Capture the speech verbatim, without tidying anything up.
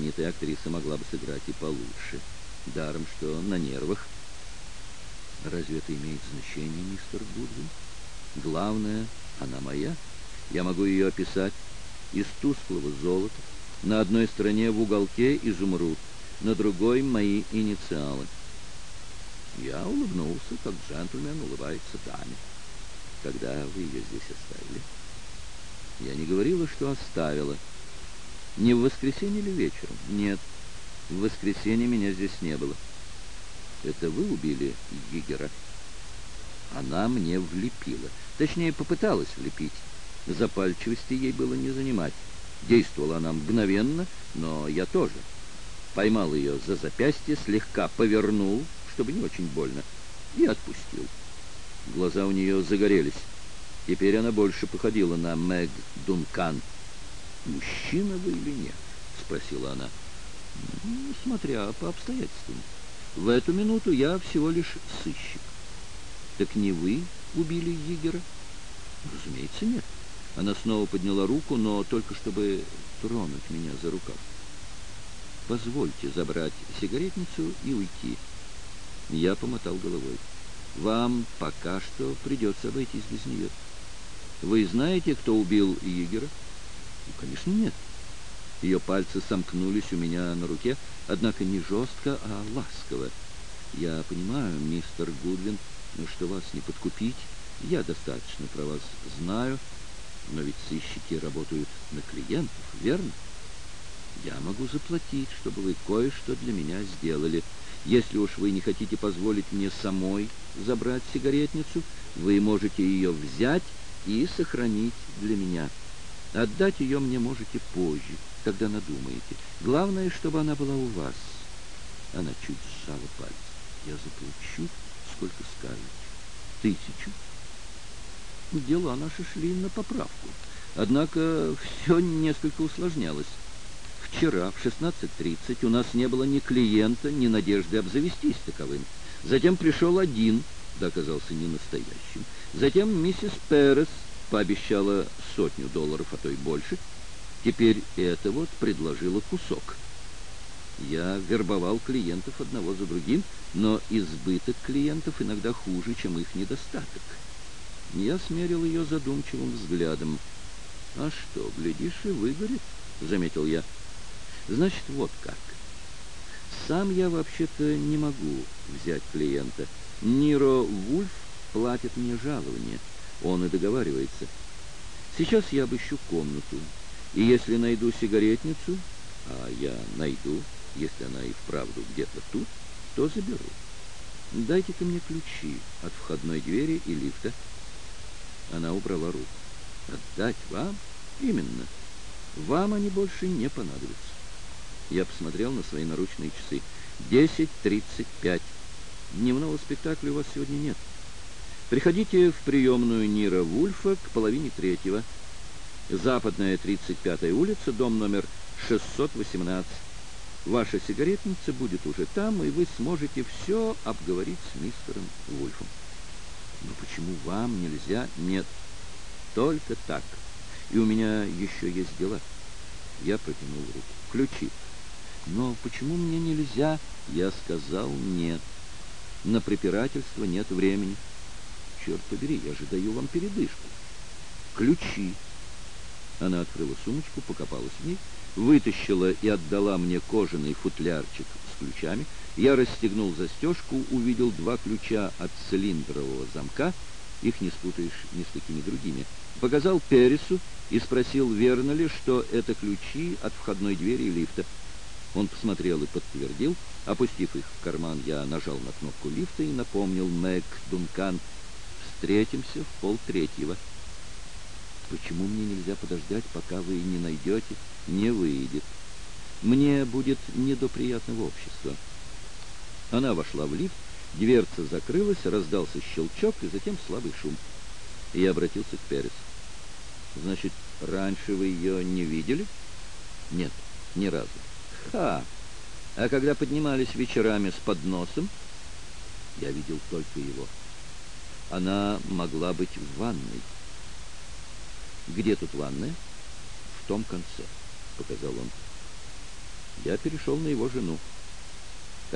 знаменитая актриса могла бы сыграть и получше. Даром, что на нервах. Разве это имеет значение, мистер Гудвин? Главное, она моя. Я могу ее описать. Из тусклого золота. На одной стороне в уголке изумруд, на другой мои инициалы. Я улыбнулся, как джентльмен улыбается даме. Когда вы ее здесь оставили? Я не говорила, что оставила. Не в воскресенье или вечером? Нет, в воскресенье меня здесь не было. Это вы убили Йигера? Она мне влепила. Точнее, попыталась влепить. Запальчивости ей было не занимать. Действовала она мгновенно, но я тоже. Поймал ее за запястье, слегка повернул, чтобы не очень больно, и отпустил. Глаза у нее загорелись. Теперь она больше походила на Мэг Дункан. «Мужчина вы или нет?» — спросила она. «Ну, смотря по обстоятельствам. В эту минуту я всего лишь сыщик». «Так не вы убили Йигера?» «Разумеется, нет». Она снова подняла руку, но только чтобы тронуть меня за рукав. «Позвольте забрать сигаретницу и уйти». Я помотал головой. «Вам пока что придется обойтись без нее. Вы знаете, кто убил Йигера?» «Ну, конечно, нет». Ее пальцы сомкнулись у меня на руке, однако не жестко, а ласково. «Я понимаю, мистер Гудвин, что вас не подкупить. Я достаточно про вас знаю. Но ведь сыщики работают на клиентов, верно? Я могу заплатить, чтобы вы кое-что для меня сделали. Если уж вы не хотите позволить мне самой забрать сигаретницу, вы можете ее взять и сохранить для меня. Отдать ее мне можете позже, когда надумаете. Главное, чтобы она была у вас». Она чуть сжала пальцы. «Я заплачу, сколько скажете. Тысячу». Дела наши шли на поправку. Однако все несколько усложнялось. Вчера в шестнадцать тридцать у нас не было ни клиента, ни надежды обзавестись таковым. Затем пришел один, да оказался не настоящим. Затем миссис Перес пообещала сотню долларов, а то и больше. Теперь это вот предложила кусок. Я вербовал клиентов одного за другим, но избыток клиентов иногда хуже, чем их недостаток. Я смерил ее задумчивым взглядом. «А что, глядишь, и выгорит», — заметил я. «Значит, вот как. Сам я вообще-то не могу взять клиента. Ниро Вульф платит мне жалование. Он и договаривается. Сейчас я обыщу комнату, и если найду сигаретницу, а я найду, если она и вправду где-то тут, то заберу. Дайте-ка мне ключи от входной двери и лифта». Она убрала руку. «Отдать вам? Именно. Вам они больше не понадобятся». Я посмотрел на свои наручные часы. Десять тридцать пять. Дневного спектакля у вас сегодня нет. Приходите в приемную Ниро Вульфа к половине третьего. Западная тридцать пятая улица, дом номер шестьсот восемнадцать. Ваша сигаретница будет уже там, и вы сможете все обговорить с мистером Вульфом. Но почему вам нельзя? Нет, только так. И у меня еще есть дела. Я протянул руку. Ключи. Но почему мне нельзя? Я сказал нет. На препирательство нет времени. Черт побери, я же даю вам передышку. Ключи. Она открыла сумочку, покопалась в ней, вытащила и отдала мне кожаный футлярчик с ключами. Я расстегнул застежку, увидел два ключа от цилиндрового замка. Их не спутаешь ни с какими другими. Показал Пересу и спросил, верно ли, что это ключи от входной двери и лифта. Он посмотрел и подтвердил. Опустив их в карман, я нажал на кнопку лифта и напомнил Мэг Дункан: «Встретимся в полтретьего». «Почему мне нельзя подождать, пока вы не найдете?» «Не выйдет. Мне будет не до приятного общества». Она вошла в лифт, дверца закрылась, раздался щелчок и затем слабый шум. Я обратился к Пересу. «Значит, раньше вы ее не видели?» «Нет, ни разу». «Ха! А когда поднимались вечерами с подносом?» «Я видел только его. Она могла быть в ванной». «Где тут ванная?» «В том конце», — показал он. Я перешел на его жену.